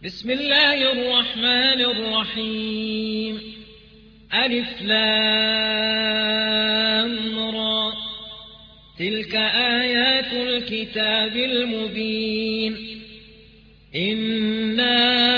بسم الله الرحمن الرحيم. ألف لام را. تلك آيات الكتاب المبين. إنا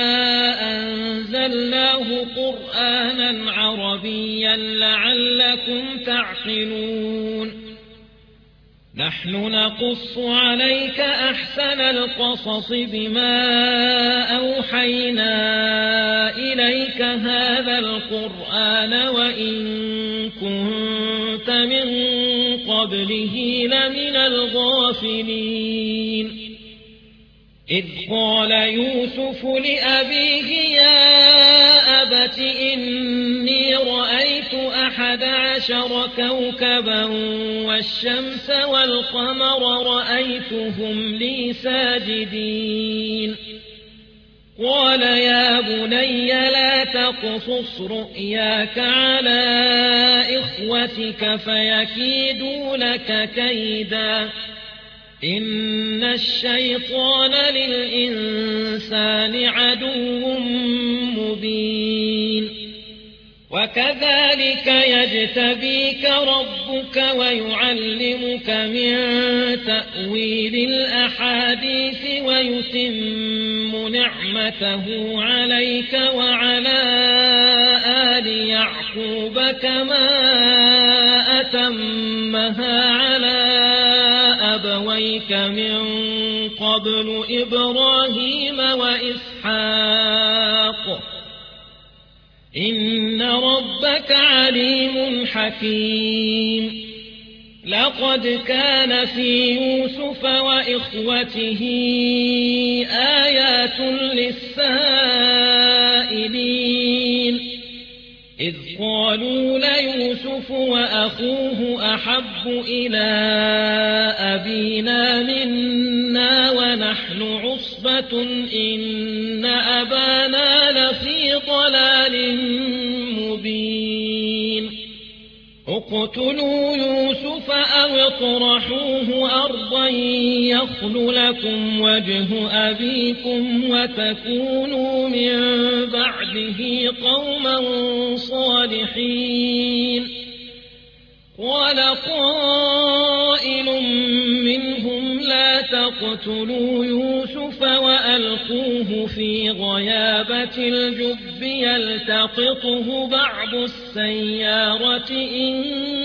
أنزلناه قرآنا عربيا لعلكم تعقلون. نحن نقص عليك أحسن القصص بما أوحينا إليك هذا القرآن وإن كنت من قبله لمن الغافلين. إذ قال يوسف لأبيه يا أبت إني رأيت 11 كوكبا والشمس والقمر رأيتهم لي ساجدين. قال يا بني لا تقصص رؤياك على إخوتك فيكيدوا لك كيدا إن الشيطان للإنسان عدو مبين. وكذلك يجتبيك ربك ويعلمك من تأويل الأحاديث ويتم نعمته عليك وعلى آل يعقوب كما أتمها على أبويك من قبل إبراهيم وإسحاق إن ربك عليم حكيم. لقد كان في يوسف وإخوته آيات للسائلين إذ قالوا ليوسف وأخوه أحب إلى أبينا منا ونحن عصبة إن أبانا لفي ضلال مبين. اقتلوا يوسف أو اطرحوه أرضا يخل لكم وجه أبيكم وتكونوا من بعده قوما صالحين. قال قائل منهم لا تقتلوا يوسف وألقوه في غيابة الجب يلتقطه بعض السيارة إن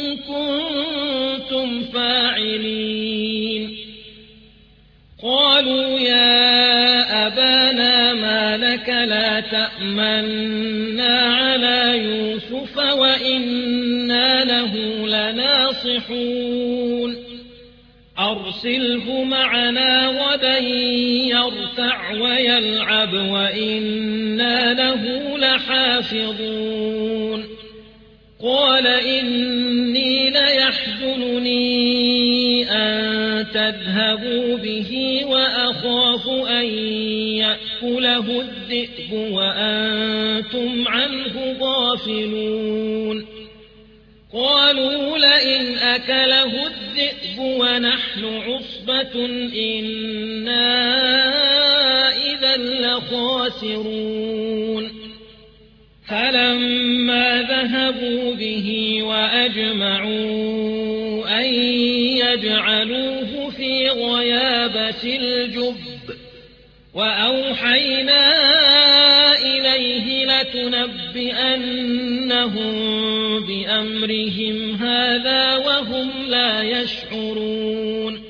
كنتم فاعلين. قالوا يا أبانا ما لك لا تأمنا على يوسف وإنا له لناصحون. أرسله معنا غدا يرتع ويلعب وإنا له لحافظون. قال إني ليحزنني أن تذهبوا به وأخاف أن يأكله الذئب وأنتم عنه غافلون. قالوا لئن أكله الذئب ونحن عصبة إنا إذا لخاسرون. فلما ذهبوا به وأجمعوا أن يجعلوه في غيابة الجب وأوحينا إليه لتنبئنهم بأمرهم هذا وهم لا يشعرون.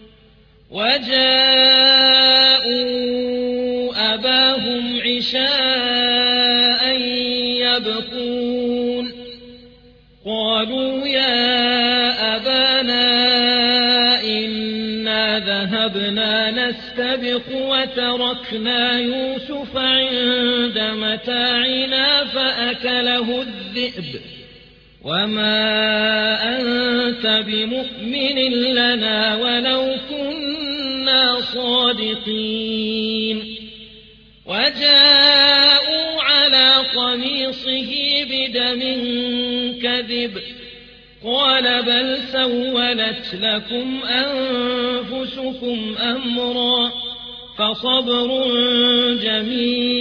وجاءوا أباهم عشاء يبكون. قالوا يا أبانا إنا ذهبنا نستبق وتركنا يوسف عند متاعنا فأكله الذئب وما أنت بمؤمن لنا ولو كنا صادقين. وجاءوا على قميصه بدم كذب قال بل سولت لكم أنفسكم أمرا فصبر جميل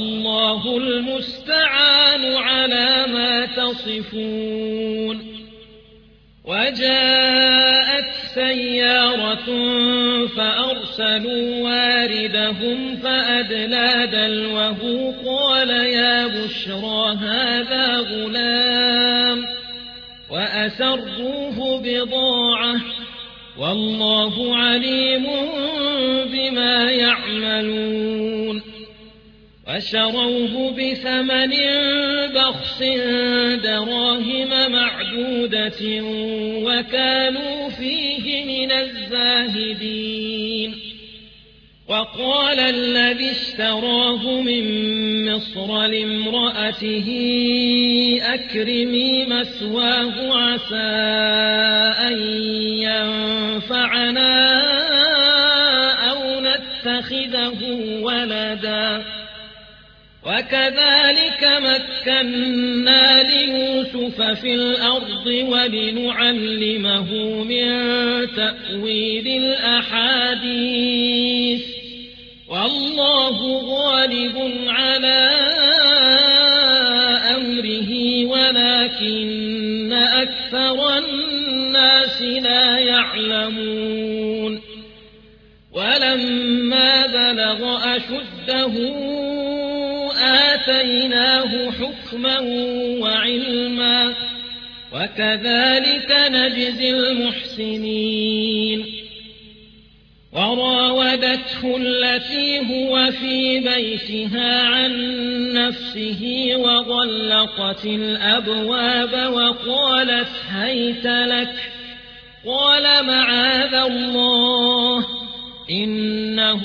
والله المستعان على ما تصفون. وجاءت سيارة فأرسلوا واردهم فأدلى دلوه قال يا بشرى هذا غلام وأسروه بضاعة والله عليم بما يعملون. وشروه بثمن بخس دراهم معدودة وكانوا فيه من الزاهدين. وقال الذي اشتراه من مصر لامرأته أكرمي مثواه عسى أن ينفعنا أو نتخذه ولدا. وكذلك مكنا ليوسف في الأرض ولنعلمه من تأويل الأحاديث والله غالب على أمره ولكن أكثر الناس لا يعلمون. ولما بلغ أشده آتيناه حكما وعلما وكذلك نجزي المحسنين. وراودته التي هو في بيتها عن نفسه وغلقت الأبواب وقالت هيت لك قال معاذ الله إنه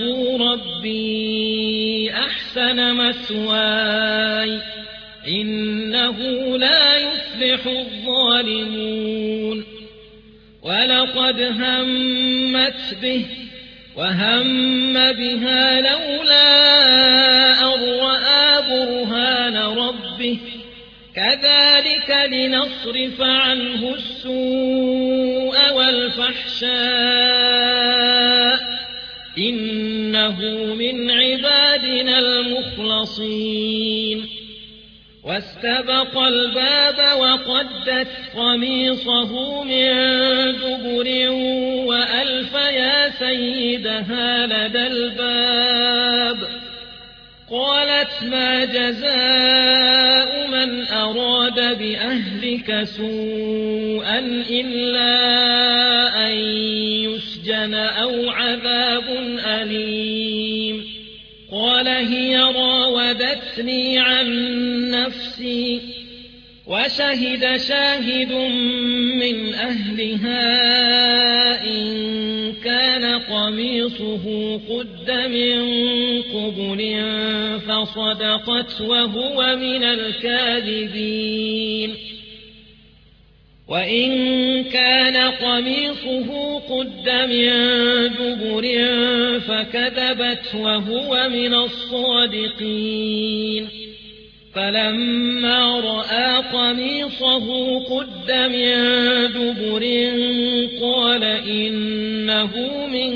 ربي أحسن مثواي إنه لا يفلح الظالمون. ولقد همت به وهم بها لولا أن رأى برهان ربه كذلك لنصرف عنه السوء والفحشاء إنه من عبادنا المخلصين. واستبق الباب وقدت قميصه من دبر وألف يا سيدها لدى الباب قالت ما جزاء من أراد بأهلك سوءا إلا أن يسجن أو عذاب أليم. قال هي راودتني عن نفسي وشهد شاهد من أهلها إن كان قميصه قد من قبل فصدقت وهو من الكاذبين. وإن كان قميصه قد من دبر فكذبت وهو من الصادقين. فلما رأى قميصه قد من دبر قال إنه من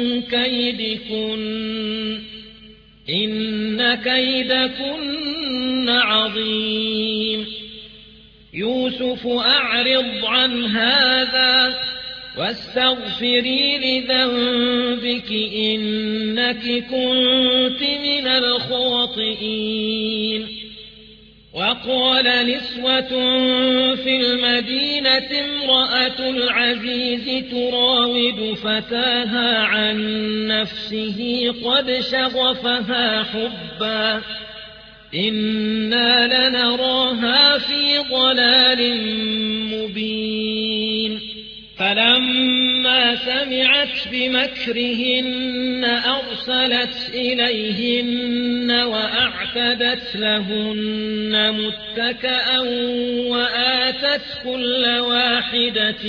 كيدكن إن كيدكن عظيم. يوسف أعرض عن هذا واستغفري لذنبك إنك كنت من الخاطئين. وقال نسوة في المدينة امرأة العزيز تراود فتاها عن نفسه قد شغفها حبا إنا لنراها في ضلال مبين. فلما سمعت بمكرهن أرسلت إليهن وأعتدت لهن متكأ وآتت كل واحدة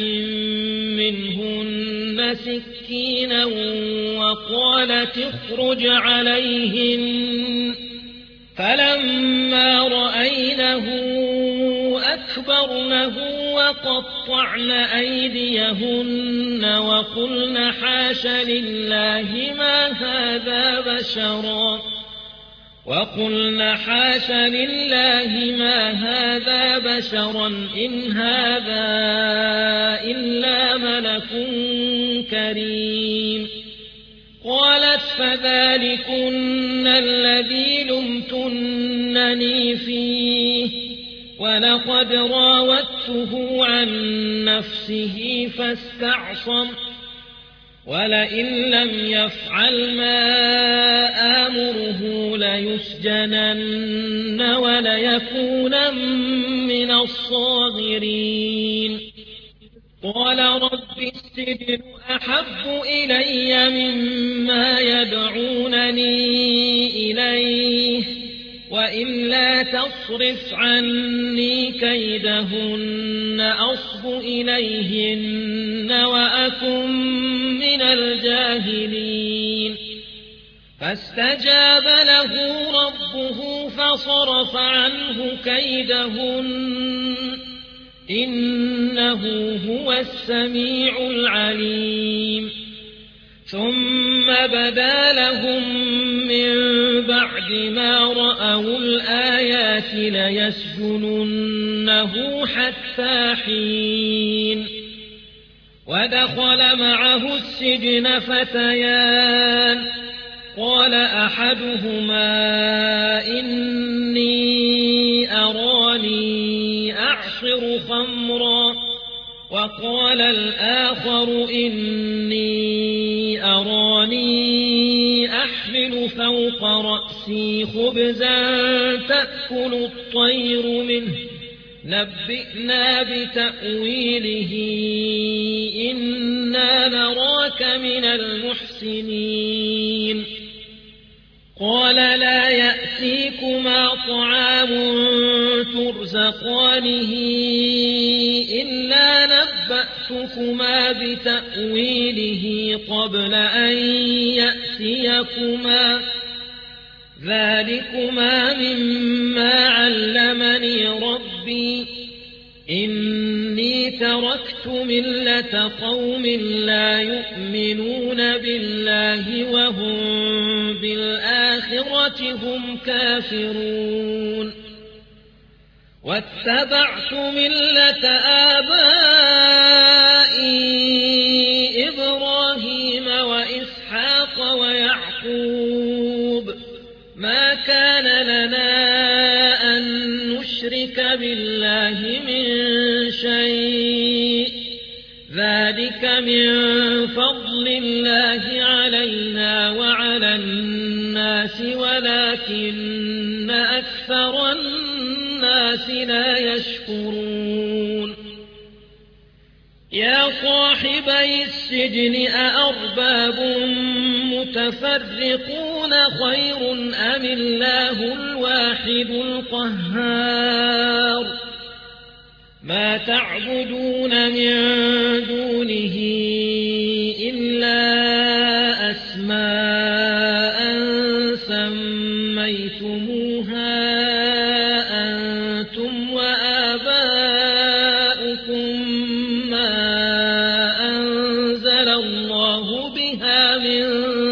منهن سكينا وقالت اخرج عليهن. فلما رأينه أكبرنه وقطعن أيديهن وقلن حاش لله ما هذا بشرا وقلنا حاش لله ما هذا بشرا إن هذا إلا ملك كريم. قالت فذلكن الذي لمتنني فيه ولقد راودته عن نفسه فاستعصم ولئن لم يفعل ما آمره ليسجنن وليكونن من الصاغرين. قال رب السجن أحب إلي مما يدعونني إليه وإلا تصرف عني كيدهن أصب إليهن وأكن من الجاهلين. فاستجاب له ربه فصرف عنه كيدهن إنه هو السميع العليم. ثم بدا لهم من بعد ما رأوا الآيات ليسجننه حتى حين. ودخل معه السجن فتيان قال أحدهما إني أراني أعصر خمرا وقال الآخر إني أراني أحمل فوق رأسي خبزا تأكل الطير منه نبئنا بتأويله إنا نراك من المحسنين. قال لا يأتيكما طعام ترزقانه إلا نبأتكما بتأويله قبل أن يأتيكما ذلكما مما علمني ربي إني تركت ملة قوم لا يؤمنون بالله وهم بالآخرة هم كافرون. واتبعت ملة آبائي إبراهيم وإسحاق ويعقوب ما كان لنا أن نشرك بالله من شيء ذلك من فضل الله علينا وعلى الناس ولكن أكثر الناس لا يشكرون. يا صاحبي السجن أأرباب متفرقون خير أم الله الواحد القهار. ما تعبدون من دونه إلا أسماء سميتموها أنتم وآباؤكم ما أنزل الله بها من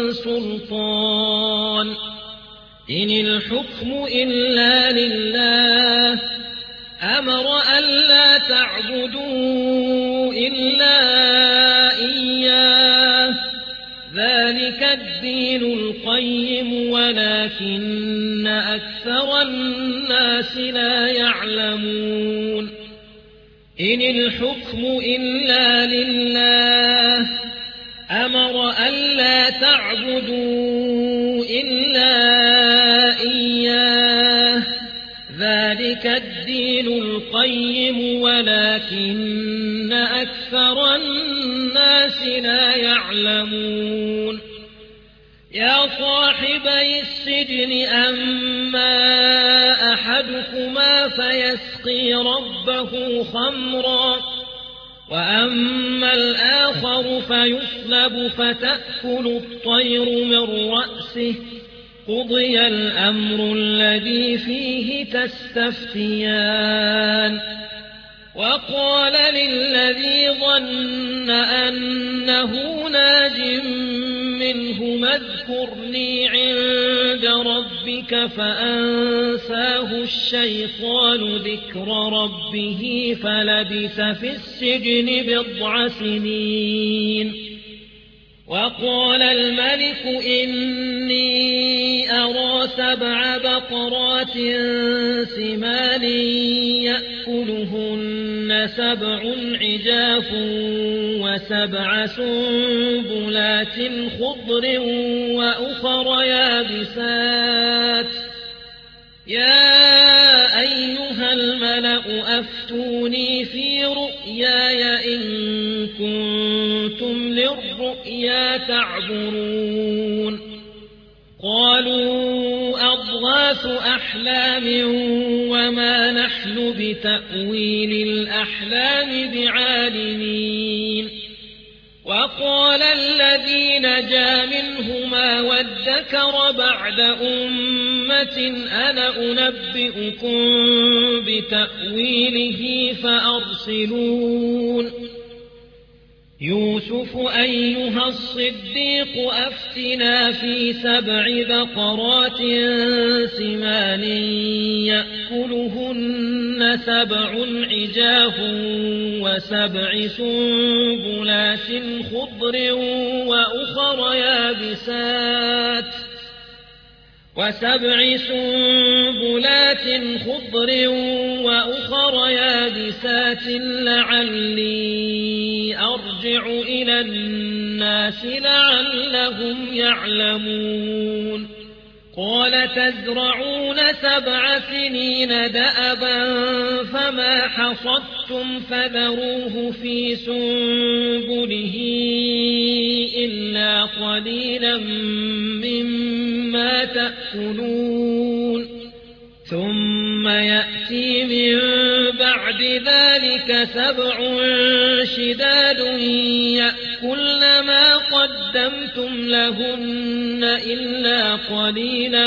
سلطان إن الحكم إلا لله أمر ألا تعبدوا إلا إياه ذلك الدين القيم ولكن أكثر الناس لا يعلمون. إن الحكم إلا لله أمر ألا تعبدوا إلا إياه ذلك الدين القيم ولكن أكثر الناس لا يعلمون. يا صاحبي السجن أما أحدكما فيسقي ربه خمرا وأما الآخر فيصلب فتأكل الطير من رأسه قضي الأمر الذي فيه تستفتيان. وقال للذي ظن أنه ناج منهم اذكرني عند ربك فأنساه الشيطان ذكر ربه فلبث في السجن 10 سنين. وقال الملك إني أرى 7 بقرات سمان يأكلهن 7 عجاف و7 سنبلات خضر وأخر يابسات يا أيها الملأ أفتوني في رؤياي إن كنتم للرؤيا تعبرون. قالوا أضغاث أحلام وما نحن بتأويل الأحلام بعالمين. وقال الذي نجا منهما وادكر بعد أمة أنا أنبئكم بتأويله فأرسلون. يوسف أيها الصديق أفتنا في 7 بقرات سمان يأكلهن 7 عجاف و7 سنبلات خضر وأخر يابسات و7 سنبلات خضر وأخر يابسات لعلي أرجع إلى الناس لعلهم يعلمون. قال تزرعون 7 سنين دأبا فما حصدتم فذروه في سنبله إلا قليلا مما تأكلون. ثم يأتي من بعد ذلك 7 شداد يأكلن ما قدمتم لهن إلا قليلا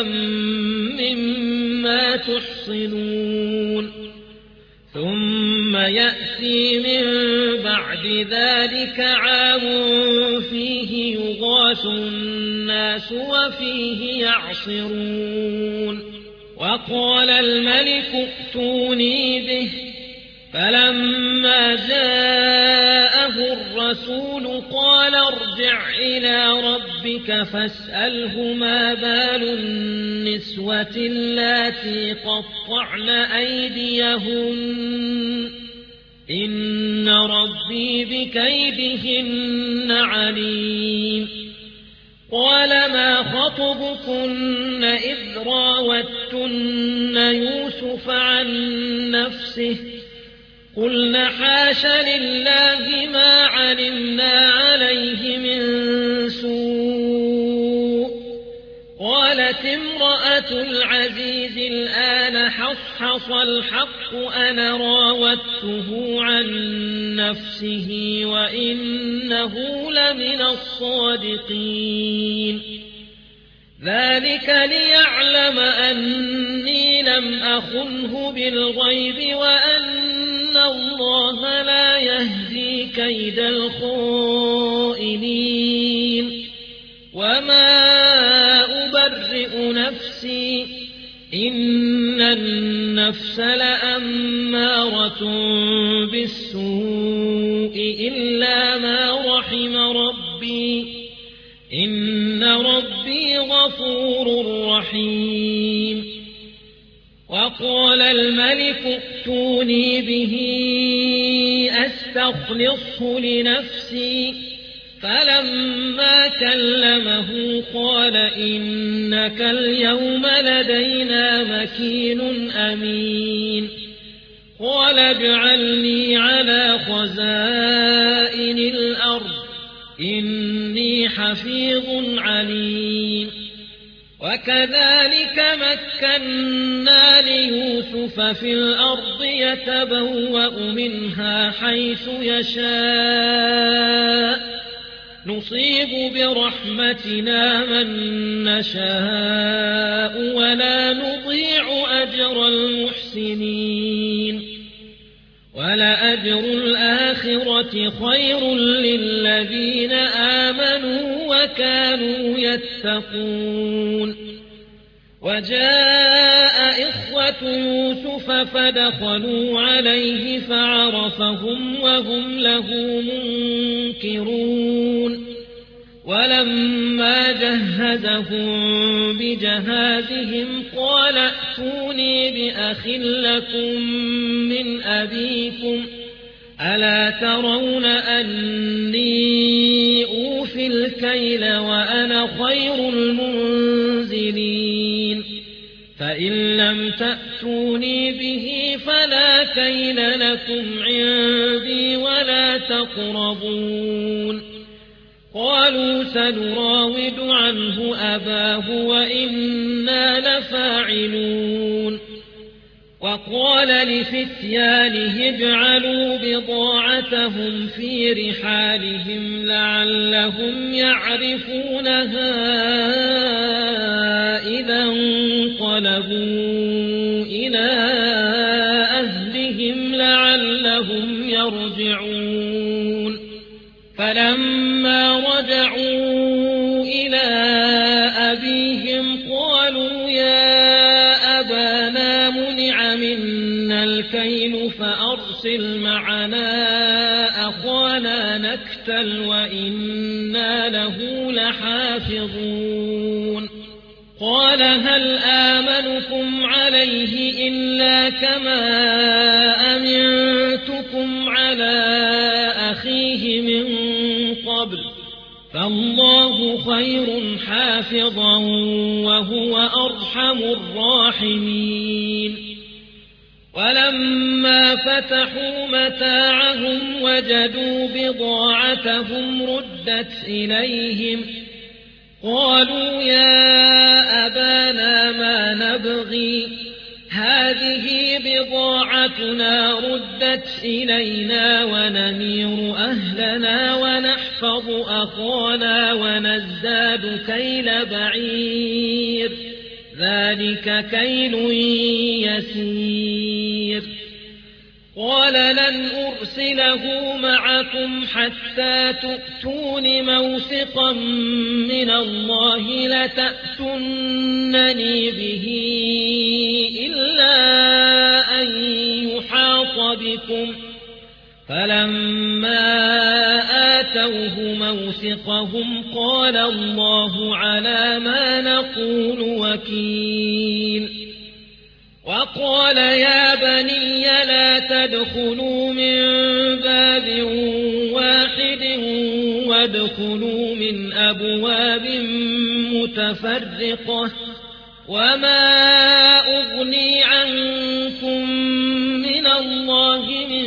مما تحصنون. ثم يأتي من بعد ذلك عام فيه يغاث الناس وفيه يعصرون. وقال الملك ائتوني به فلما جاءه الرسول قال ارجع إلى ربك فاسأله ما بال النسوة اللاتي قطعن أيديهن إن ربي بكيدهن عليم. قال ما خطبكن إذ راوتن يوسف عن نفسه قلنا حاش لله ما علمنا عليه من سوء. قالت امرأة العزيز الآن حصحص الحق أنا راودته عن نفسه وإنه لمن الصادقين. ذلك ليعلم أني لم أخنه بالغيب وأن الله لا يهدي كيد الخائنين. وما أبرئ نفسي إن النفس لأمارة بالسوء إلا ما رحم ربي إن ربي غفور رحيم. وقال الملك ائتوني به أستخلصه لنفسي فلما كلمه قال إنك اليوم لدينا مكين أمين. قال اجعلني على خزائن الأرض إني حفيظ عليم. وكذلك مكنا ليوسف في الأرض يتبوأ منها حيث يشاء نصيب برحمتنا من نشاء ولا نضيع أجر المحسنين. ولأجر الآخرة خير للذين آمنوا وكانوا يتقون وجاء إخوة يوسف فدخلوا عليه فعرفهم وهم له منكرون ولما جهزهم بجهازهم قال ائتوني بأخ لكم من أبيكم ألا ترون أني أوفي الكيل وأنا خير المنزلين فإن لم تأتوني به فلا كيل لكم عندي ولا تقربون قالوا سنراود عنه أباه وإنا لفاعلون وقال لفتيانه اجعلوا بضاعتهم في رحالهم لعلهم يعرفونها إذا انقلبوا إلى أهلهم لعلهم يرجعون فلما رجعوا إلى أبيهم قالوا يا أبانا منع منا الكيل فأرسل معنا أخانا نكتل وإنا له لحافظون قال هل آمنكم عليه إلا كما أمنتكم على أخيه من قبل فالله خير حافظا وهو أرحم الراحمين ولما فتحوا متاعهم وجدوا بضاعتهم ردت إليهم قالوا يا أبانا ما نبغي هذه بضاعتنا ردت إلينا ونمير أهلنا ونحفظ أخانا ونزداد كيل بعير ذلك كيل يسير قال لن أرسله معكم حتى تؤتون موثقا من الله لتأتونني به إلا أن يحاط بكم فلما آتوه موثقهم قال الله على ما نقول وكيل وقال يا بني لا تدخلوا من باب واحد وادخلوا من أبواب متفرقة وما أغني عنكم من الله من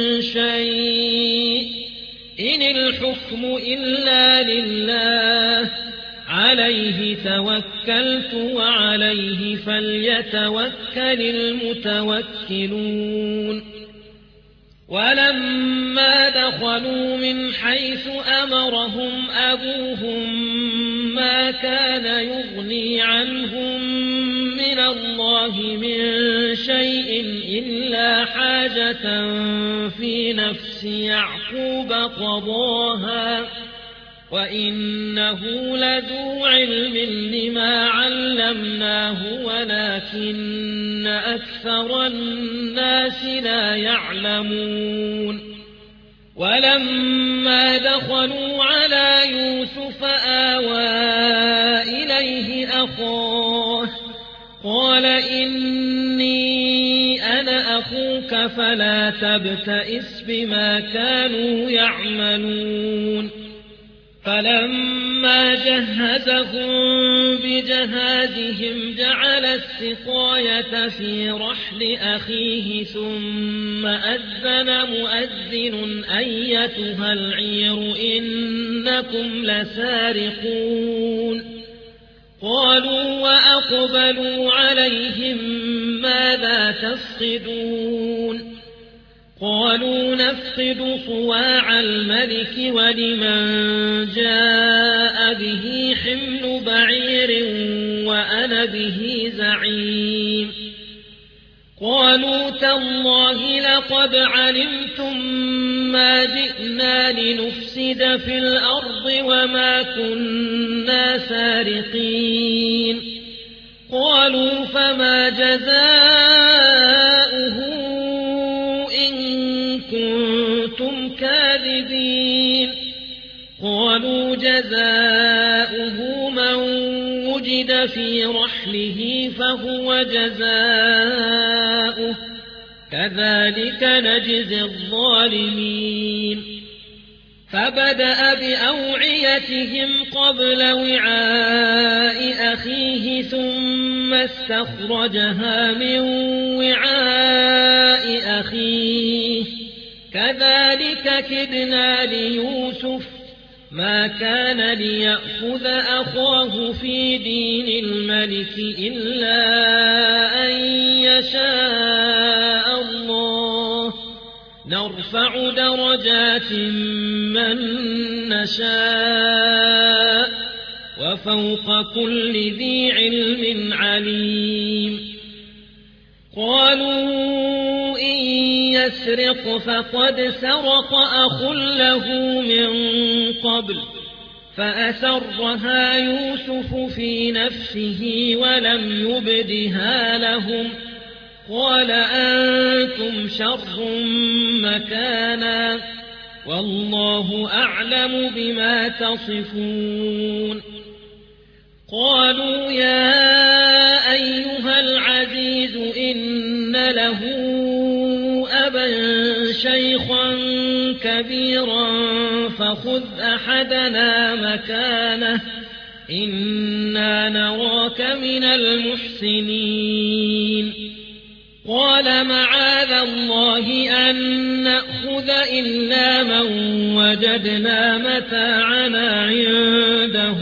شيء إن الحكم إلا لله عليه توكلت وعليه فليتوكل المتوكلون ولما دخلوا من حيث أمرهم أبوهم ما كان يغني عنهم من الله من شيء إلا حاجة في نفس يعقوب قضاها وإنه لذو علم لما علمناه ولكن أكثر الناس لا يعلمون ولما دخلوا على يوسف آوى إليه أخاه قال إني أنا أخوك فلا تبتئس بما كانوا يعملون فلما جهزهم بجهازهم جعل السقاية في رحل أخيه ثم أذن مؤذن أيتها العير إنكم لسارقون قالوا وأقبلوا عليهم ماذا تفقدون قالوا نفقد صواع الملك ولمن جاء به حمل بعير وأنا به زعيم قالوا تالله لقد علمتم ما جئنا لنفسد في الأرض وما كنا سارقين قالوا فما جزاؤه إن كنتم كاذبين قالوا جزاؤه من وجد في رحله فهو جزاؤه كذلك نجزي الظالمين فبدأ بأوعيتهم قبل وعاء أخيه ثم استخرجها من وعاء أخيه كذلك كدنا ليوسف ما كان ليأخذ أخاه في دين الملك إلا أن يشاء الله نرفع درجات من نشاء وفوق كل ذي علم عليم قالوا إن يسرق فقد سرق أخ له من قبل فأسرها يوسف في نفسه ولم يبدها لهم قال أنتم شر مكانا والله أعلم بما تصفون قالوا يا أيها العزيز إن له أبا شيخا كبيرا فخذ أحدنا مكانه إنا نراك من المحسنين قال معاذ الله أن نأخذ إلا من وجدنا متاعنا عنده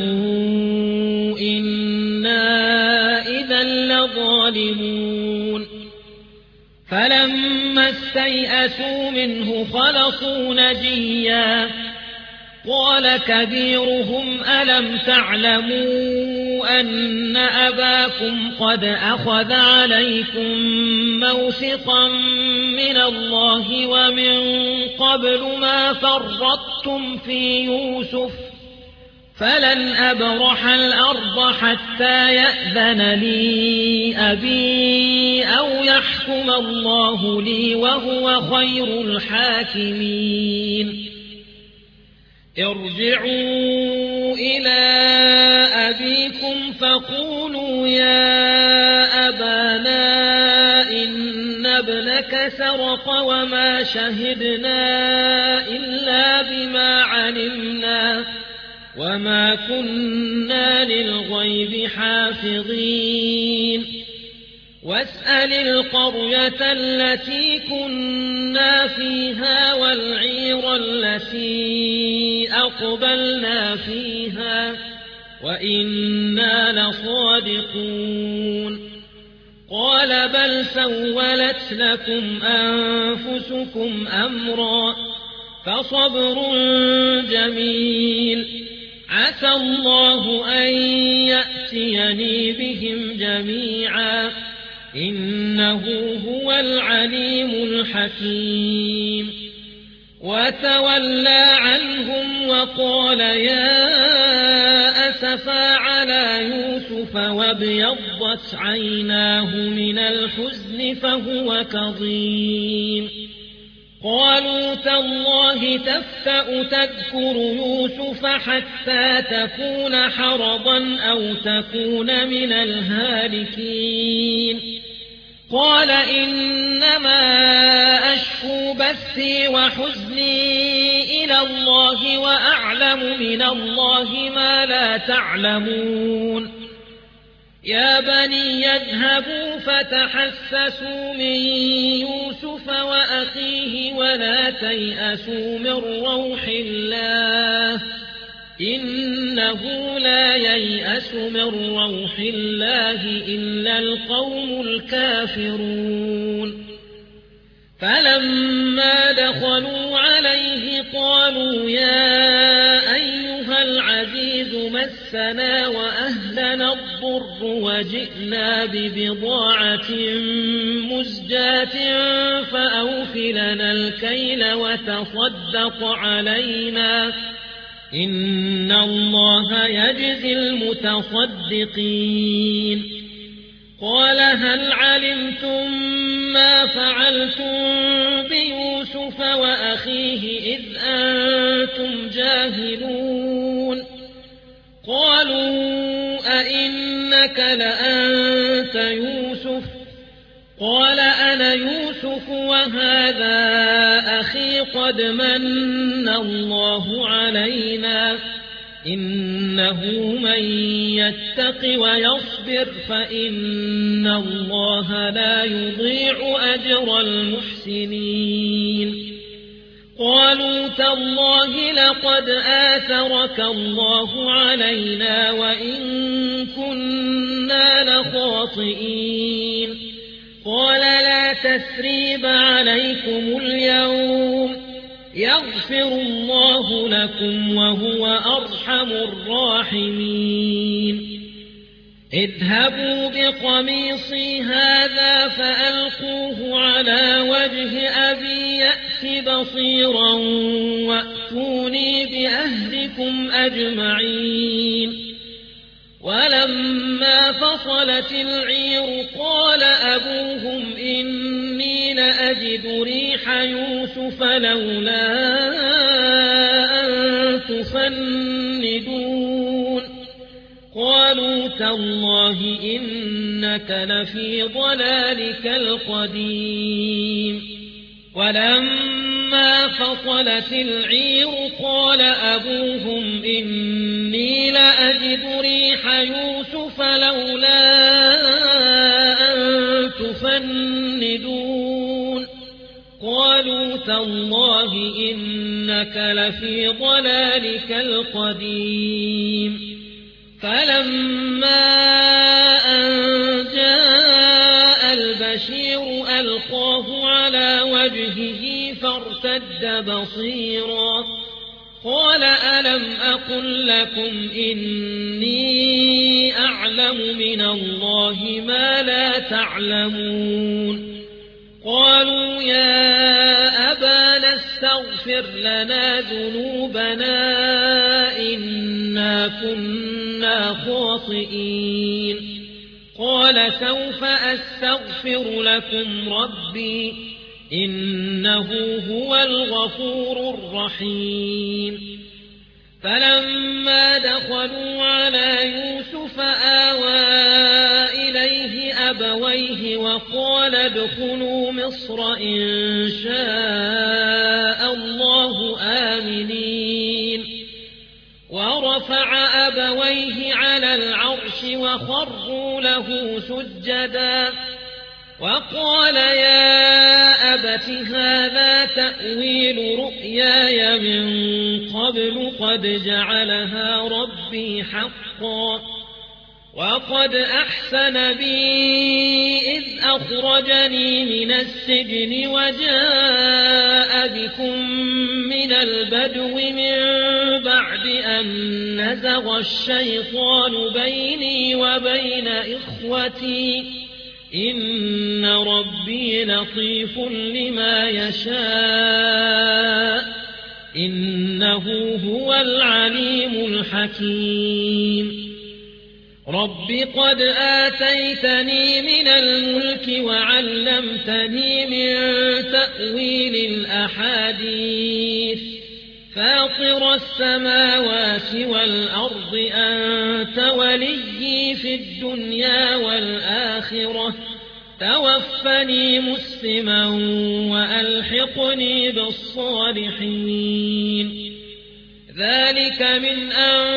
إنا إذا لظالمون فلما استيئسوا منه خلصوا نجيا قال كبيرهم ألم تعلموا أن أباكم قد أخذ عليكم موثقا من الله ومن قبل ما فرطتم في يوسف فلن أبرح الأرض حتى يأذن لي أبي أو يحكم الله لي وهو خير الحاكمين ارجعوا إلى أبيكم فقولوا يا أبانا إن ابنك سرق وما شهدنا إلا بما علمنا وما كنا للغيب حافظين واسأل القرية التي كنا فيها والعير التي أقبلنا فيها وإنا لصادقون قال بل سولت لكم أنفسكم أمرا فصبر جميل عسى الله أن يأتيني بهم جميعا إنه هو العليم الحكيم وتولى عنهم وقال يا أسفا على يوسف وابيضت عيناه من الحزن فهو كظيم قالوا تالله تفتأ تذكر يوسف حتى تكون حرضا أو تكون من الهالكين قال إنما أشكو بثي وحزني إلى الله وأعلم من الله ما لا تعلمون يا بني اذهبوا فتحسسوا من يوسف وأخيه ولا تيأسوا من روح الله إنه لا ييأس من روح الله إلا القوم الكافرون فلما دخلوا عليه قالوا يا أيها العزيز مسنا وأهلنا الضر الضر وجئنا ببضاعة مزجاة فأوف لنا الكيل وتصدق علينا إن الله يجزي المتصدقين قال هل علمتم ما فعلتم بيوسف وأخيه إذ أنتم جاهلون قالوا أئنك لأنت يوسف قال أنا يوسف وهذا أخي قد من الله علينا إنه من يتق ويصبر فإن الله لا يضيع أجر المحسنين قالوا تالله لقد آثرك الله علينا وإن كنا لخاطئين قال لا تثريب عليكم اليوم يغفر الله لكم وهو أرحم الراحمين اذهبوا بقميصي هذا فألقوه على وجه أبي يأت بصيرا وأتوني بأهلكم أجمعين ولما فصلت العير قال أبوهم إني لأجد ريح يوسف لولا أن تفندون قالوا تالله إنك لفي ضلالك القديم ولما فصلت العير قال أبوهم إني لأجد ريح يوسف لولا أن تفندون قالوا تالله إنك لفي ضلالك القديم فلما أن جاء البشير ألقاه على وجهه فارتد بصيرا قال ألم أقل لكم إني أعلم من الله ما لا تعلمون قالوا يا أبانا استغفر لنا ذنوبنا إنا كنا خاطئين قال سوف أستغفر لكم ربي إنه هو الغفور الرحيم فلما دخلوا على يوسف آوى إليه أبويه وقال ادخلوا مصر إن شاء الله آمنين ورفع أبويه على العرش وخروا له سجدا وقال يا أبت هذا تأويل رؤياي من قبل قد جعلها ربي حقا وقد أحسن بي إذ أخرجني من السجن وجاء بكم من البدو من بعد أن نزغ الشيطان بيني وبين إخوتي إن ربي لطيف لما يشاء إنه هو العليم الحكيم رب قد آتيتني من الملك وعلمتني من تأويل الأحاديث فاطر السماوات والأرض أنت وليي في الدنيا والآخرة توفني مسلما وألحقني بالصالحين ذلك من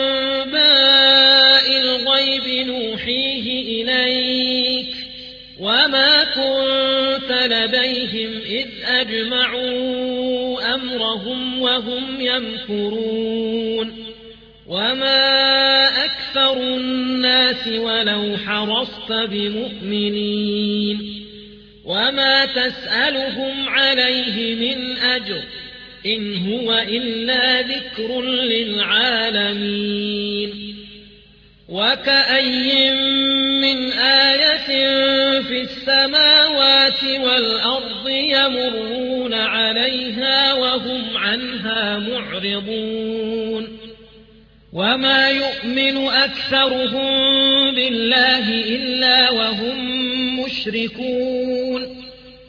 أنباء الغيب نوحيه إليك وما كنت لديهم إذ أجمعوا أمرهم وهم يمكرون وما أكثر الناس ولو حرصت بمؤمنين وما تسألهم عليه من أجر إن هو إلا ذكر للعالمين وكأي من آية في السماوات والأرض يمرون عليها وهم عنها معرضون وما يؤمن أكثرهم بالله إلا وهم مشركون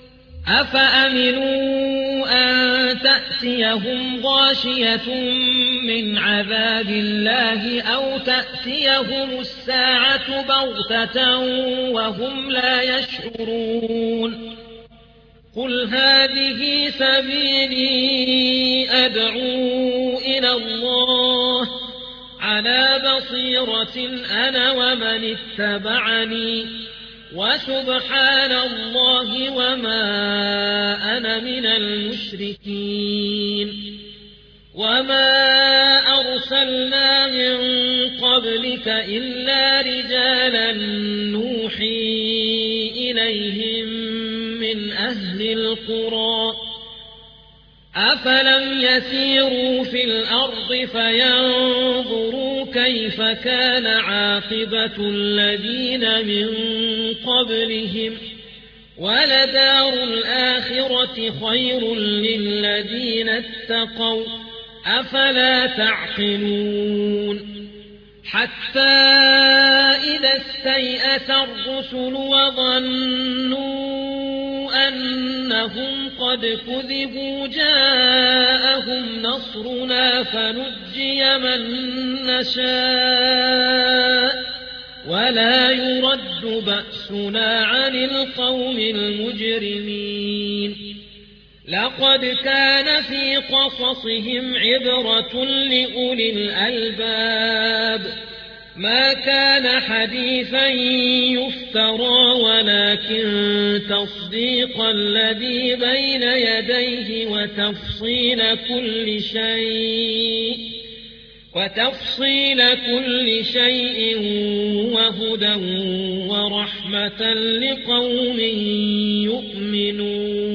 أفأمنوا أن تأتيهم غاشية من عذاب الله أو تأتيهم الساعة بغتة وهم لا يشعرون قل هذه سبيلي أدعو إلى الله على بصيرة أنا ومن اتبعني وسبحان الله وما أنا من المشركين وما أرسلنا من قبلك إلا رجالا نوحي إليهم من أهل القرى أفلم يسيروا في الأرض فينظروا كيف كان عاقبة الذين من قبلهم ولدار الآخرة خير للذين اتقوا أفلا تعقلون حتى إذا استيأس الرسل وظنوا أنهم قد كذبوا جاءهم نصرنا فنجي من نشاء ولا يرد بأسنا عن القوم المجرمين لقد كان في قصصهم عبرة لأولي الألباب ما كان حديثا يفترى ولكن تصديق الذي بين يديه وتفصيل كل شيء وهدى ورحمة لقوم يؤمنون